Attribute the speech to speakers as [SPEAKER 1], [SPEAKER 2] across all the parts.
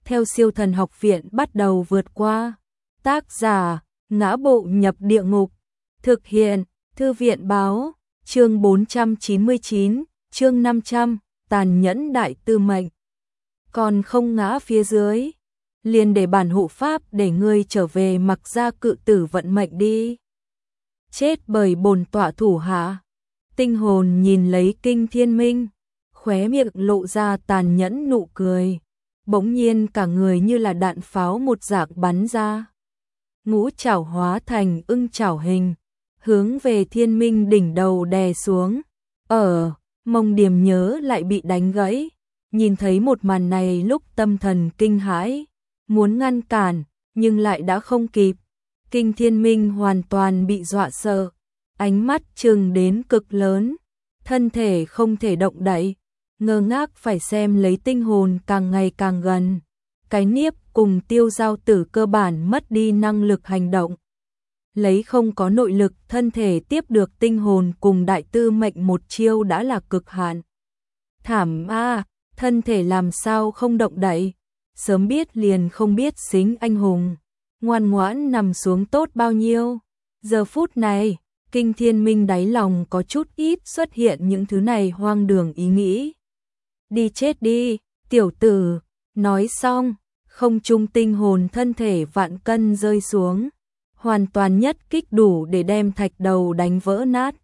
[SPEAKER 1] theo siêu thần học viện bắt đầu vượt qua. Tác giả, Ngã Bộ Nhập Địa Ngục. Thực hiện, Thư viện báo, chương 499, chương 500, tàn nhẫn đại tư mệnh. Còn không ngã phía dưới, liền để bản hộ pháp để ngươi trở về mặc ra cự tử vận mệnh đi. Chết bởi bổn tọa thủ hạ. Tinh hồn nhìn lấy Kinh Thiên Minh, khóe miệng lộ ra tàn nhẫn nụ cười. Bỗng nhiên cả người như là đạn pháo một dạng bắn ra. Ngũ chảo hóa thành ưng chảo hình, hướng về Thiên Minh đỉnh đầu đè xuống. Mông Điềm nhớ lại bị đánh gãy, nhìn thấy một màn này lúc tâm thần kinh hãi, muốn ngăn cản, nhưng lại đã không kịp. Kinh Thiên Minh hoàn toàn bị dọa sợ, ánh mắt trừng đến cực lớn, thân thể không thể động đậy, ngơ ngác phải xem lấy tinh hồn càng ngày càng gần. Cái niếp cùng Tiêu Giao Tử cơ bản mất đi năng lực hành động. Lấy không có nội lực thân thể tiếp được tinh hồn cùng đại tư mệnh một chiêu đã là cực hạn. Thảm a, thân thể làm sao không động đậy, sớm biết liền không biết xính anh hùng, ngoan ngoãn nằm xuống tốt bao nhiêu. Giờ phút này, Kinh Thiên Minh đáy lòng có chút ít xuất hiện những thứ này hoang đường ý nghĩ. Đi chết đi, tiểu tử, nói xong, không trung tinh hồn thân thể vạn cân rơi xuống, hoàn toàn nhất kích đủ để đem thạch đầu đánh vỡ nát.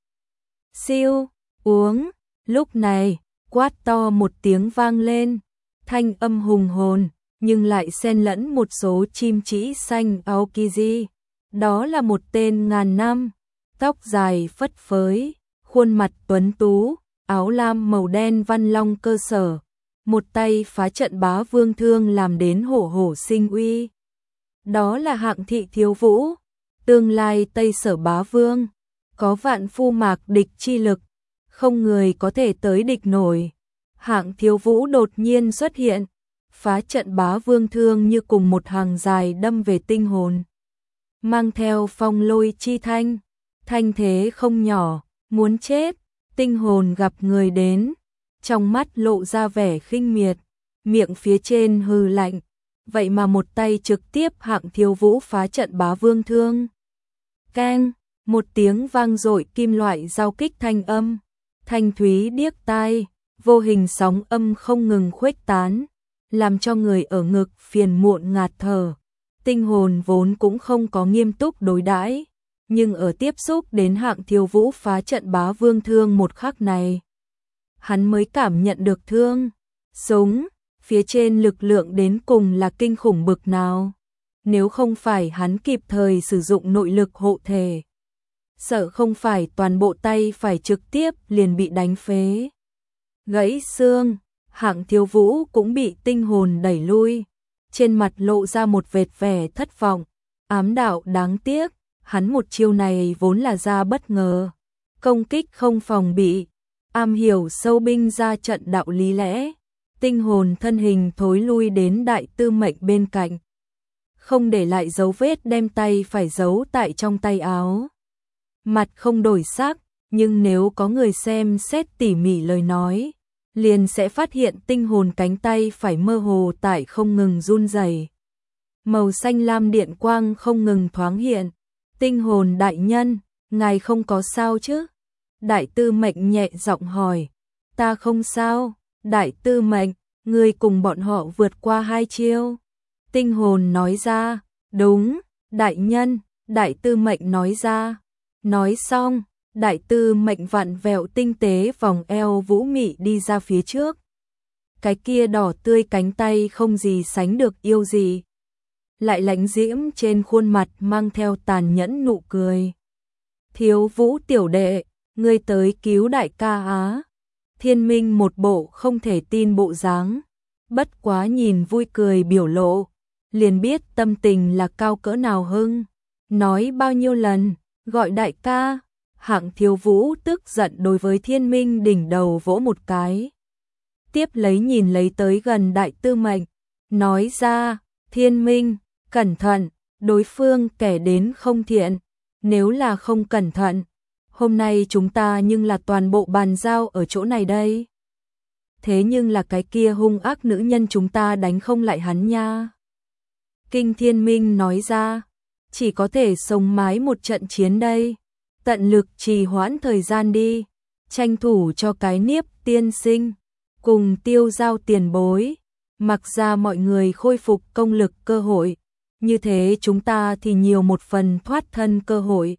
[SPEAKER 1] Siêu, uống, lúc này, quát to một tiếng vang lên, thanh âm hùng hồn, nhưng lại xen lẫn một số chim chỉ xanh Aokiji. Đó là một tên ngàn năm, tóc dài phất phới, khuôn mặt tuấn tú, áo lam màu đen văn long cơ sở, một tay phá trận Bá Vương thương làm đến hổ hổ sinh uy. Đó là Hạng Thị Thiếu Vũ, tương lai Tây Sở Bá Vương, có vạn phu mạc địch chi lực, không người có thể tới địch nổi. Hạng Thiếu Vũ đột nhiên xuất hiện, phá trận Bá Vương thương như cùng một hàng dài đâm về tinh hồn, mang theo phong lôi chi thanh, thanh thế không nhỏ, muốn chết. Tinh hồn gặp người đến, trong mắt lộ ra vẻ khinh miệt, miệng phía trên hừ lạnh, vậy mà một tay trực tiếp Hạng Thiếu Vũ phá trận Bá Vương thương. Keng, một tiếng vang dội kim loại giao kích thanh âm, thanh thúy điếc tai, vô hình sóng âm không ngừng khuếch tán, làm cho người ở ngực phiền muộn ngạt thở. Tinh hồn vốn cũng không có nghiêm túc đối đãi, nhưng ở tiếp xúc đến Hạng Thiếu Vũ phá trận Bá Vương thương một khắc này, hắn mới cảm nhận được thương súng phía trên lực lượng đến cùng là kinh khủng bực nào. Nếu không phải hắn kịp thời sử dụng nội lực hộ thể, sợ không phải toàn bộ tay phải trực tiếp liền bị đánh phế, gãy xương. Hạng Thiếu Vũ cũng bị tinh hồn đẩy lui, trên mặt lộ ra một vệt vẻ thất vọng, ám đạo đáng tiếc. Hắn một chiêu này vốn là ra bất ngờ, công kích không phòng bị, am hiểu sâu binh ra trận đạo lý lẽ. Tinh hồn thân hình thối lui đến đại tư mệnh bên cạnh, không để lại dấu vết, đem tay phải giấu tại trong tay áo. Mặt không đổi sắc, nhưng nếu có người xem xét tỉ mỉ lời nói, liền sẽ phát hiện tinh hồn cánh tay phải mơ hồ tại không ngừng run rẩy. Màu xanh lam điện quang không ngừng thoáng hiện. Tinh hồn đại nhân, ngài không có sao chứ? Đại tư mệnh nhẹ giọng hỏi. Ta không sao, đại tư mệnh, ngươi cùng bọn họ vượt qua 2 chiêu. Tinh hồn nói ra. Đúng, đại nhân, đại tư mệnh nói ra. Nói xong, đại tư mệnh vặn vẹo tinh tế vòng eo vũ mị đi ra phía trước. Cái kia đỏ tươi cánh tay không gì sánh được yêu gì, lại lãnh diễm trên khuôn mặt mang theo tàn nhẫn nụ cười. Thiếu Vũ tiểu đệ, ngươi tới cứu đại ca á. Thiên Minh một bộ không thể tin bộ dáng, bất quá nhìn vui cười biểu lộ, liền biết tâm tình là cao cỡ nào hưng. Nói bao nhiêu lần, gọi đại ca. Hạng Thiếu Vũ tức giận đối với Thiên Minh đỉnh đầu vỗ một cái. Tiếp lấy nhìn lấy tới gần đại tư mệnh, nói ra. Thiên Minh, cẩn thận, đối phương kẻ đến không thiện, nếu là không cẩn thận, hôm nay chúng ta nhưng là toàn bộ bàn giao ở chỗ này đây. thế nhưng là cái kia hung ác nữ nhân chúng ta đánh không lại hắn nha. Kinh Thiên Minh nói ra, chỉ có thể sống mái một trận chiến đây, tận lực trì hoãn thời gian đi, tranh thủ cho cái Niếp tiên sinh, cùng Tiêu Giao tiền bối, mặc ra mọi người khôi phục công lực cơ hội, như thế chúng ta thì nhiều một phần thoát thân cơ hội.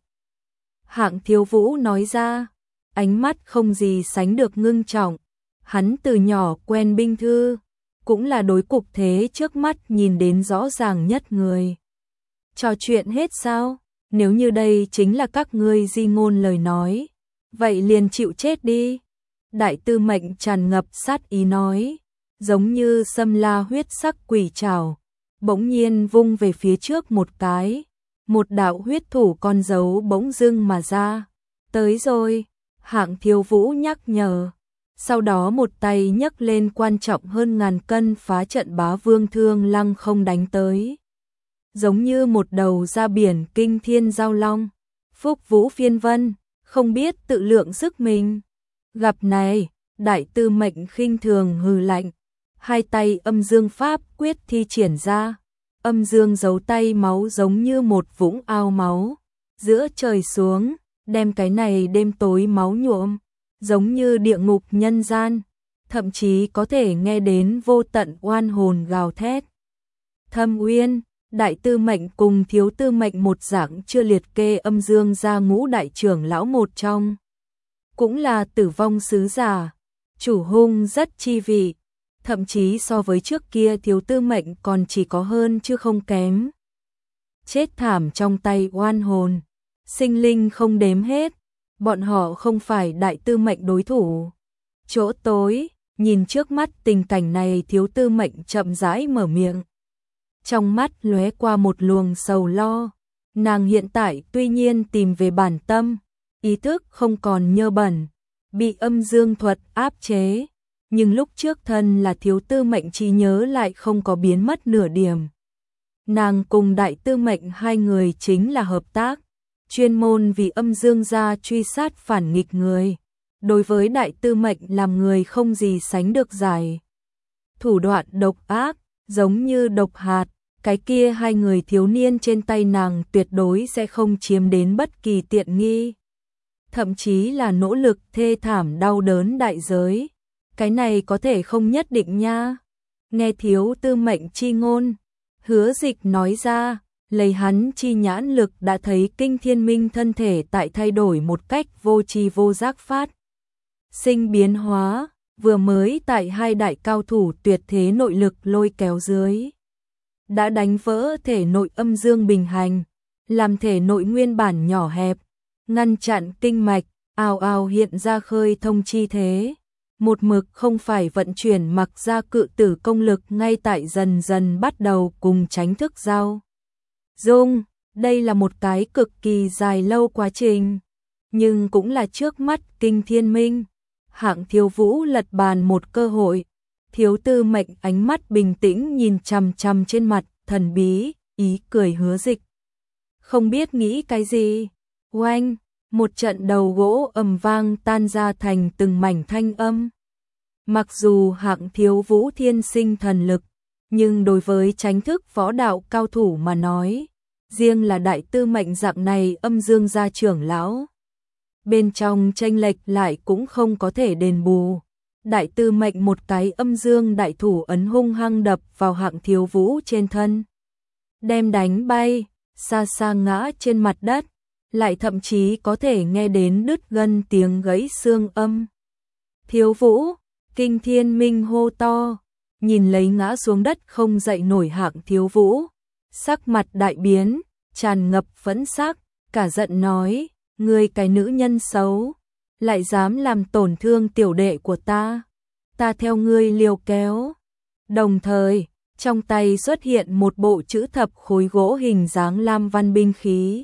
[SPEAKER 1] Hạng Thiếu Vũ nói ra, ánh mắt không gì sánh được ngưng trọng, hắn từ nhỏ quen binh thư, cũng là đối cục thế trước mắt nhìn đến rõ ràng nhất người. Trò chuyện hết sao? Nếu như đây chính là các ngươi di ngôn lời nói, vậy liền chịu chết đi. Đại tư mệnh tràn ngập sát ý nói, giống như xâm la huyết sắc quỷ trảo, bỗng nhiên vung về phía trước một cái, một đạo huyết thủ con dấu bỗng dưng mà ra. Tới rồi, Hạng Thiếu Vũ nhắc nhở. Sau đó một tay nhấc lên quan trọng hơn ngàn cân phá trận Bá Vương Thương lăng không đánh tới. Giống như một đầu ra biển kinh thiên giao long, Phúc Vũ phiên vân, không biết tự lượng sức mình. Gặp này, đại tư mệnh khinh thường hừ lạnh, hai tay âm dương pháp quyết thi triển ra, âm dương giấu tay máu giống như một vũng ao máu, giữa trời xuống, đem cái này đêm tối máu nhuộm, giống như địa ngục nhân gian, thậm chí có thể nghe đến vô tận oan hồn gào thét. Thâm Uyên, đại tư mệnh cùng thiếu tư mệnh một dạng chưa liệt kê âm dương ra ngũ đại trưởng lão một trong. Cũng là tử vong sứ giả, chủ hung rất chi vị, thậm chí so với trước kia thiếu tư mệnh còn chỉ có hơn chứ không kém. Chết thảm trong tay oan hồn, sinh linh không đếm hết, bọn họ không phải đại tư mệnh đối thủ. Chỗ tối, nhìn trước mắt tình cảnh này thiếu tư mệnh chậm rãi mở miệng. Trong mắt lóe qua một luồng sầu lo, nàng hiện tại tuy nhiên tìm về bản tâm, ý thức không còn nhơ bẩn, bị âm dương thuật áp chế, nhưng lúc trước thân là thiếu tư mệnh trí nhớ lại không có biến mất nửa điểm. Nàng cùng đại tư mệnh hai người chính là hợp tác, chuyên môn vì âm dương gia truy sát phản nghịch người. Đối với đại tư mệnh làm người không gì sánh được giải. Thủ đoạn độc ác, giống như độc hạt, cái kia hai người thiếu niên trên tay nàng tuyệt đối sẽ không chiếm đến bất kỳ tiện nghi. Thậm chí là nỗ lực thê thảm đau đớn đại giới. Cái này có thể không nhất định nha. Nghe thiếu tư mệnh chi ngôn, Hứa Dịch nói ra, lấy hắn chi nhãn lực đã thấy Kinh Thiên Minh thân thể tại thay đổi một cách vô tri vô giác phát. Sinh biến hóa, vừa mới tại hai đại cao thủ tuyệt thế nội lực lôi kéo dưới. Đã đánh vỡ thể nội âm dương bình hành, làm thể nội nguyên bản nhỏ hẹp, ngăn chặn kinh mạch, ào ào hiện ra khơi thông chi thế. Một mực không phải vận chuyển mặc ra cự tử công lực ngay tại dần dần bắt đầu cùng tránh thức giao. Dung, đây là một cái cực kỳ dài lâu quá trình, nhưng cũng là trước mắt Kinh Thiên Minh. Hạng Thiếu Vũ lật bàn một cơ hội, thiếu tư mệnh ánh mắt bình tĩnh nhìn chằm chằm trên mặt, thần bí, ý cười Hứa Dịch. Không biết nghĩ cái gì, oanh, một trận đầu gỗ ầm vang tan ra thành từng mảnh thanh âm. Mặc dù Hạng Thiếu Vũ thiên sinh thần lực, nhưng đối với tránh thức võ đạo cao thủ mà nói, riêng là đại tư mệnh dạng này âm dương gia trưởng lão, bên trong chênh lệch lại cũng không có thể đền bù. Đại tư mệnh một cái âm dương đại thủ ấn hung hăng đập vào Hạng Thiếu Vũ trên thân, đem đánh bay, xa xa ngã trên mặt đất, lại thậm chí có thể nghe đến đứt gân tiếng gãy xương âm. Thiếu Vũ, Kinh Thiên Minh hô to, nhìn lấy ngã xuống đất không dậy nổi Hạng Thiếu Vũ, sắc mặt đại biến, tràn ngập phẫn sắc, cả giận nói, ngươi cái nữ nhân xấu, lại dám làm tổn thương tiểu đệ của ta theo ngươi liều kéo. Đồng thời, trong tay xuất hiện một bộ chữ thập khối gỗ hình dáng lam văn binh khí.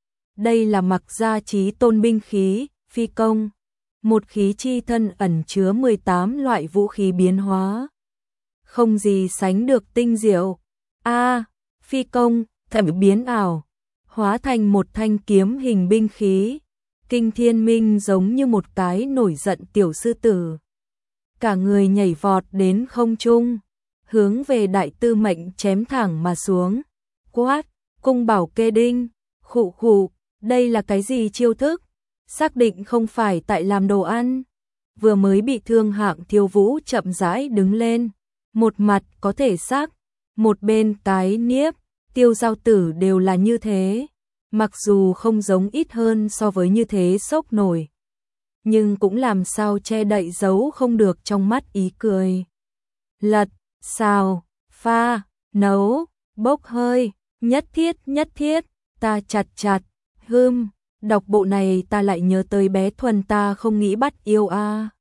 [SPEAKER 1] Đây là mặc gia chí tôn binh khí, phi công, một khí chi thân ẩn chứa 18 loại vũ khí biến hóa. Không gì sánh được tinh diệu. Phi công, thẩm biến ảo, hóa thành một thanh kiếm hình binh khí. Kinh Thiên Minh giống như một cái nổi giận tiểu sư tử. cả người nhảy vọt đến không trung, hướng về Đại Tư Mệnh chém thẳng mà xuống. Quát, cung bảo kê đinh, khụ khụ, đây là cái gì chiêu thức? Xác định không phải tại làm đồ ăn. Vừa mới bị thương Hạng Thiếu Vũ chậm rãi đứng lên, một mặt có thể xác, một bên cái niếp, Tiêu Giao Tử đều là như thế, mặc dù không giống ít hơn so với như thế sốc nổi, nhưng cũng làm sao che đậy giấu không được trong mắt ý cười. Lật, xào, pha, nấu, bốc hơi, nhất thiết, ta chặt, đọc bộ này ta lại nhớ tới bé Thuần ta không nghĩ bắt yêu a.